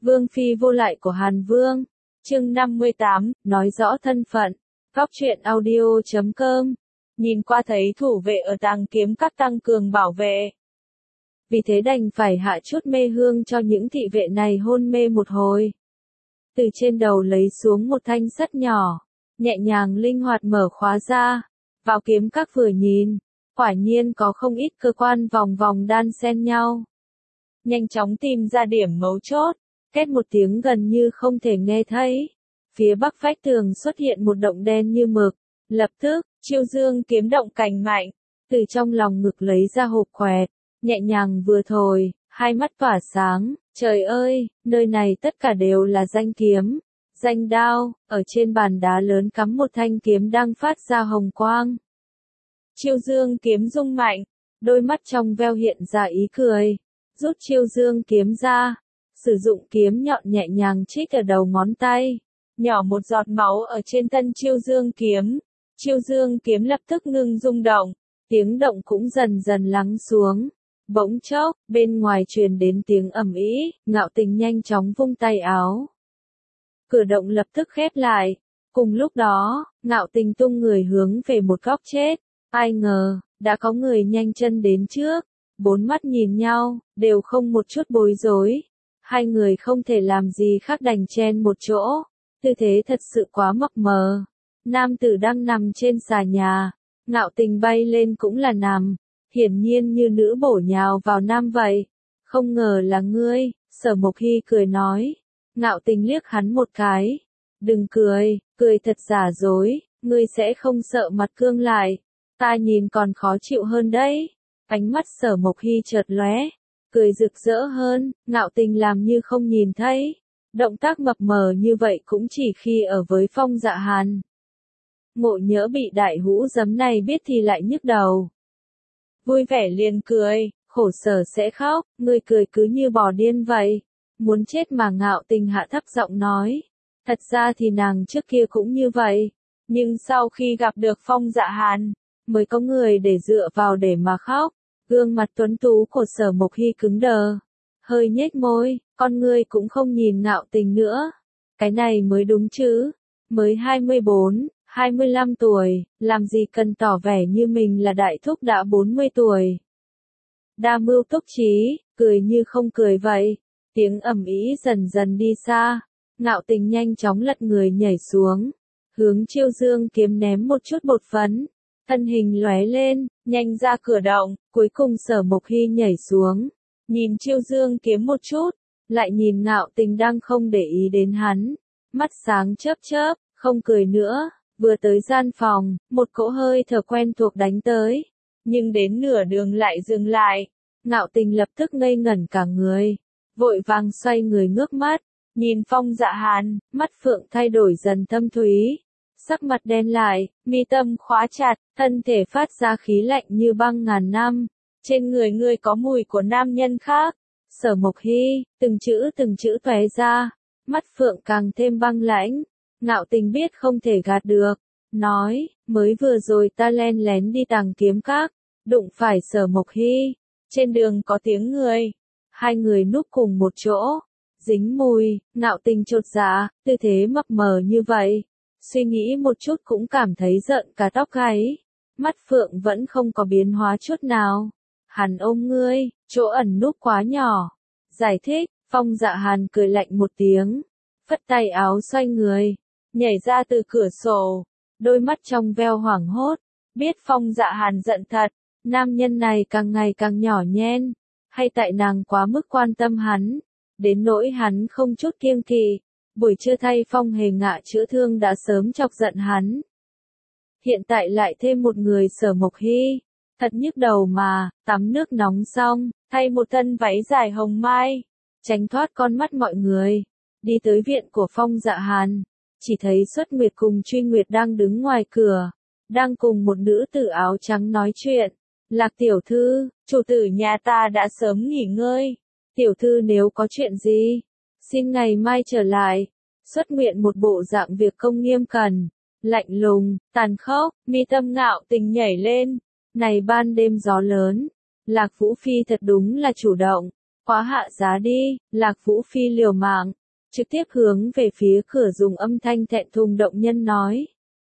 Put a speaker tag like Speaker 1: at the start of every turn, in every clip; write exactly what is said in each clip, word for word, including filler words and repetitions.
Speaker 1: Vương phi vô lại của Hàn Vương. Chương năm mươi tám, nói rõ thân phận. Góc truyện audio chấm com. Nhìn qua thấy thủ vệ ở tàng kiếm các tăng cường bảo vệ. Vì thế đành phải hạ chút mê hương cho những thị vệ này hôn mê một hồi. Từ trên đầu lấy xuống một thanh sắt nhỏ, nhẹ nhàng linh hoạt mở khóa ra. Vào kiếm các vừa nhìn, quả nhiên có không ít cơ quan vòng vòng đan xen nhau. Nhanh chóng tìm ra điểm mấu chốt, két một tiếng gần như không thể nghe thấy. Phía bắc vách tường xuất hiện một động đen như mực, lập tức, Chiêu Dương kiếm động cành mạnh, từ trong lòng ngực lấy ra hộp quẹt, nhẹ nhàng vừa thổi, hai mắt tỏa sáng, trời ơi, nơi này tất cả đều là danh kiếm, danh đao, ở trên bàn đá lớn cắm một thanh kiếm đang phát ra hồng quang. Chiêu Dương kiếm rung mạnh, đôi mắt trong veo hiện ra ý cười, rút Chiêu Dương kiếm ra, sử dụng kiếm nhọn nhẹ nhàng chích ở đầu ngón tay, nhỏ một giọt máu ở trên thân Chiêu Dương kiếm. Chiêu Dương kiếm lập tức ngưng rung động, tiếng động cũng dần dần lắng xuống. Bỗng chốc, bên ngoài truyền đến tiếng ầm ĩ, Ngạo Tình nhanh chóng vung tay áo. Cửa động lập tức khép lại. Cùng lúc đó, Ngạo Tình tung người hướng về một góc chết. Ai ngờ, đã có người nhanh chân đến trước. Bốn mắt nhìn nhau, đều không một chút bối rối. Hai người không thể làm gì khác đành chen một chỗ. Tư thế thật sự quá mập mờ. Nam tử đang nằm trên xà nhà. Ngạo Tình bay lên cũng là nằm. Hiển nhiên như nữ bổ nhào vào nam vậy. Không ngờ là ngươi, Sở Mộc Hy cười nói. Ngạo Tình liếc hắn một cái. Đừng cười, cười thật giả dối, ngươi sẽ không sợ mặt cương lại. Ta nhìn còn khó chịu hơn đấy. Ánh mắt Sở Mộc Hy chợt lóe, cười rực rỡ hơn, Ngạo Tình làm như không nhìn thấy. Động tác mập mờ như vậy cũng chỉ khi ở với Phong Dạ Hàn. Ngộ nhỡ bị đại hũ giấm này biết thì lại nhức đầu. Vui vẻ liền cười, khổ sở sẽ khóc, người cười cứ như bò điên vậy. Muốn chết mà. Ngạo Tình hạ thấp giọng nói. Thật ra thì nàng trước kia cũng như vậy. Nhưng sau khi gặp được Phong Dạ Hàn, mới có người để dựa vào để mà khóc. Gương mặt tuấn tú của Sở Mộc Hy cứng đờ. Hơi nhếch môi, con ngươi cũng không nhìn Ngạo Tình nữa. Cái này mới đúng chứ. Mới hai mươi bốn, hai mươi lăm tuổi, làm gì cần tỏ vẻ như mình là đại thúc đã bốn mươi tuổi. Đa mưu túc trí, cười như không cười vậy. Tiếng ầm ĩ dần dần đi xa. Ngạo Tình nhanh chóng lật người nhảy xuống. Hướng Chiêu Dương kiếm ném một chút bột phấn. Thân hình lóe lên, nhanh ra cửa động, cuối cùng Sở Mộc Hy nhảy xuống. Nhìn Chiêu Dương kiếm một chút, lại nhìn Ngạo Tình đang không để ý đến hắn. Mắt sáng chớp chớp, không cười nữa. Vừa tới gian phòng, một cỗ hơi thở quen thuộc đánh tới. Nhưng đến nửa đường lại dừng lại. Ngạo Tình lập tức ngây ngẩn cả người. Vội vàng xoay người ngước mắt. Nhìn Phong Dạ Hàn, mắt phượng thay đổi dần thâm thúy. Sắc mặt đen lại, mi tâm khóa chặt, thân thể phát ra khí lạnh như băng ngàn năm. Trên người ngươi có mùi của nam nhân khác. Sở Mộc Hy, từng chữ từng chữ tóe ra. Mắt phượng càng thêm băng lãnh. Ngạo Tình biết không thể gạt được. Nói, mới vừa rồi ta len lén đi tàng kiếm các. Đụng phải Sở Mộc Hy. Trên đường có tiếng người. Hai người núp cùng một chỗ. Dính mùi, Ngạo Tình chột dạ, tư thế mập mờ như vậy. Suy nghĩ một chút cũng cảm thấy giận cả tóc gáy. Mắt phượng vẫn không có biến hóa chút nào. Hắn ôm ngươi, chỗ ẩn núp quá nhỏ. Giải thích, Phong Dạ Hàn cười lạnh một tiếng. Phất tay áo xoay người. Nhảy ra từ cửa sổ. Đôi mắt trong veo hoảng hốt. Biết Phong Dạ Hàn giận thật. Nam nhân này càng ngày càng nhỏ nhen. Hay tại nàng quá mức quan tâm hắn. Đến nỗi hắn không chút kiêng kỵ. Buổi trưa thay Phong Hề Ngạ chữa thương đã sớm chọc giận hắn. Hiện tại lại thêm một người Sở Mộc Hy. Thật nhức đầu mà, tắm nước nóng xong, thay một thân váy dài hồng mai. Tránh thoát con mắt mọi người. Đi tới viện của Phong Dạ Hàn. Chỉ thấy Xuất Nguyệt cùng Truy Nguyệt đang đứng ngoài cửa. Đang cùng một nữ tử áo trắng nói chuyện. Lạc tiểu thư, chủ tử nhà ta đã sớm nghỉ ngơi. Tiểu thư nếu có chuyện gì, xin ngày mai trở lại. Xuất Nguyệt một bộ dạng việc công nghiêm cẩn, lạnh lùng, tàn khốc, mi tâm Ngạo Tình nhảy lên. Này ban đêm gió lớn, Lạc Vũ Phi thật đúng là chủ động. Quá hạ giá đi, Lạc Vũ Phi liều mạng, trực tiếp hướng về phía cửa dùng âm thanh thẹn thùng động nhân nói.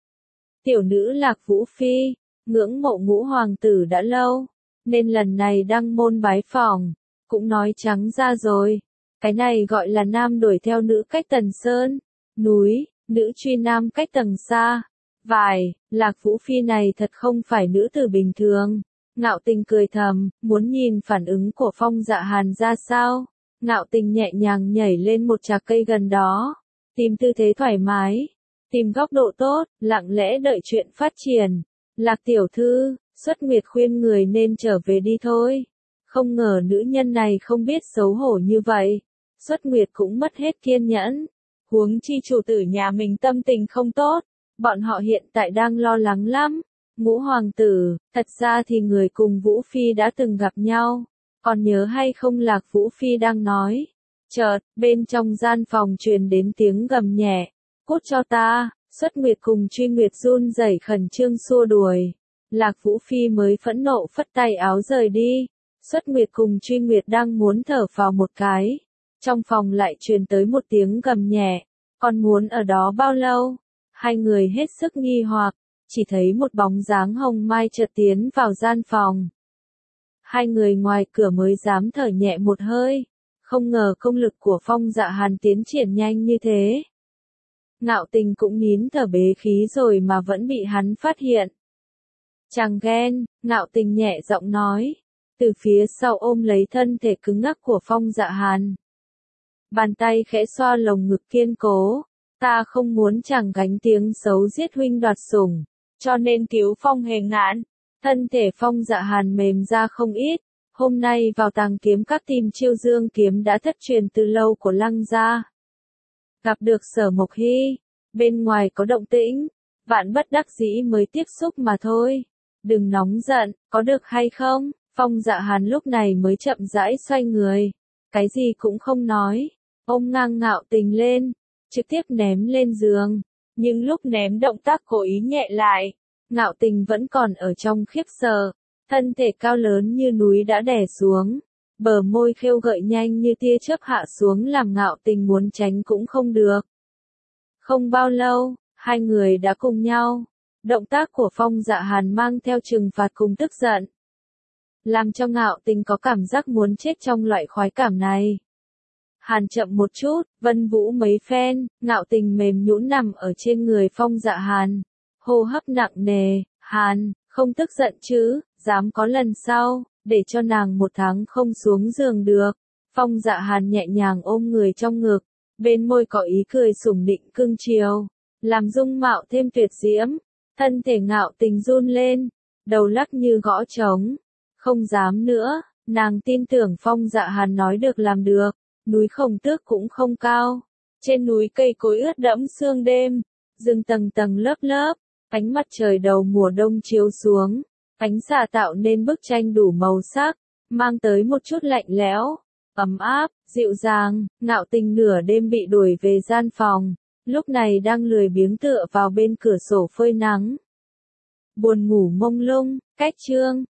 Speaker 1: Tiểu nữ Lạc Vũ Phi, ngưỡng mộ Ngũ hoàng tử đã lâu, nên lần này đăng môn bái phỏng, cũng nói trắng ra rồi. Cái này gọi là nam đuổi theo nữ cách tần sơn, núi, nữ truy nam cách tầng xa. Vài, Lạc Vũ Phi này thật không phải nữ tử bình thường. Ngạo Tình cười thầm, muốn nhìn phản ứng của Phong Dạ Hàn ra sao. Ngạo Tình nhẹ nhàng nhảy lên một trạc cây gần đó, tìm tư thế thoải mái, tìm góc độ tốt, lặng lẽ đợi chuyện phát triển. Lạc tiểu thư, Xuất Nguyệt khuyên người nên trở về đi thôi. Không ngờ nữ nhân này không biết xấu hổ như vậy. Xuất Nguyệt cũng mất hết kiên nhẫn. Huống chi chủ tử nhà mình tâm tình không tốt, bọn họ hiện tại đang lo lắng lắm. Ngũ hoàng tử, thật ra thì người cùng Vũ Phi đã từng gặp nhau. Còn nhớ hay không Lạc Vũ Phi đang nói. Chợt, bên trong gian phòng truyền đến tiếng gầm nhẹ. Cút cho ta, Xuất Nguyệt cùng Truy Nguyệt run rẩy khẩn trương xua đuổi. Lạc Vũ Phi mới phẫn nộ phất tay áo rời đi. Xuất Nguyệt cùng Truy Nguyệt đang muốn thở vào một cái. Trong phòng lại truyền tới một tiếng gầm nhẹ. Còn muốn ở đó bao lâu? Hai người hết sức nghi hoặc, chỉ thấy một bóng dáng hồng mai chợt tiến vào gian phòng. Hai người ngoài cửa mới dám thở nhẹ một hơi. Không ngờ công lực của Phong Dạ Hàn tiến triển nhanh như thế. Ngạo Tình cũng nín thở bế khí rồi mà vẫn bị hắn phát hiện. Chàng ghen, Ngạo Tình nhẹ giọng nói. Từ phía sau ôm lấy thân thể cứng ngắc của Phong Dạ Hàn. Bàn tay khẽ xoa lồng ngực kiên cố. Ta không muốn chàng gánh tiếng xấu giết huynh đoạt sủng, cho nên cứu Phong Hề Ngạn. Thân thể Phong Dạ Hàn mềm ra không ít. Hôm nay vào tàng kiếm các tìm chiêu dương kiếm đã thất truyền từ lâu của Lăng gia. Gặp được Sở Mộc Hy, bên ngoài có động tĩnh, vạn bất đắc dĩ mới tiếp xúc mà thôi. Đừng nóng giận, có được hay không? Phong Dạ Hàn lúc này mới chậm rãi xoay người, cái gì cũng không nói, ôm ngang Ngạo Tình lên, trực tiếp ném lên giường. Nhưng lúc ném động tác cố ý nhẹ lại, Ngạo Tình vẫn còn ở trong khiếp sợ, thân thể cao lớn như núi đã đè xuống, bờ môi khêu gợi nhanh như tia chớp hạ xuống làm Ngạo Tình muốn tránh cũng không được. Không bao lâu, hai người đã cùng nhau. Động tác của Phong Dạ Hàn mang theo trừng phạt cùng tức giận, làm cho Ngạo Tình có cảm giác muốn chết trong loại khoái cảm này. Hàn chậm một chút, Vân Vũ mấy phen, Ngạo Tình mềm nhũn nằm ở trên người Phong Dạ Hàn. Hô hấp nặng nề, Hàn, không tức giận chứ, dám có lần sau, để cho nàng một tháng không xuống giường được. Phong Dạ Hàn nhẹ nhàng ôm người trong ngực, bên môi có ý cười sủng nịnh cưng chiều, làm dung mạo thêm tuyệt diễm. Thân thể Ngạo Tình run lên, đầu lắc như gõ trống. Không dám nữa, nàng tin tưởng Phong Dạ Hàn nói được làm được. Núi Khổng Tước cũng không cao. Trên núi cây cối ướt đẫm sương đêm, rừng tầng tầng lớp lớp, ánh mặt trời đầu mùa đông chiếu xuống, ánh xạ tạo nên bức tranh đủ màu sắc, mang tới một chút lạnh lẽo, ấm áp, dịu dàng. Ngạo Tình nửa đêm bị đuổi về gian phòng, lúc này đang lười biếng tựa vào bên cửa sổ phơi nắng. Buồn ngủ mông lung, cách chương.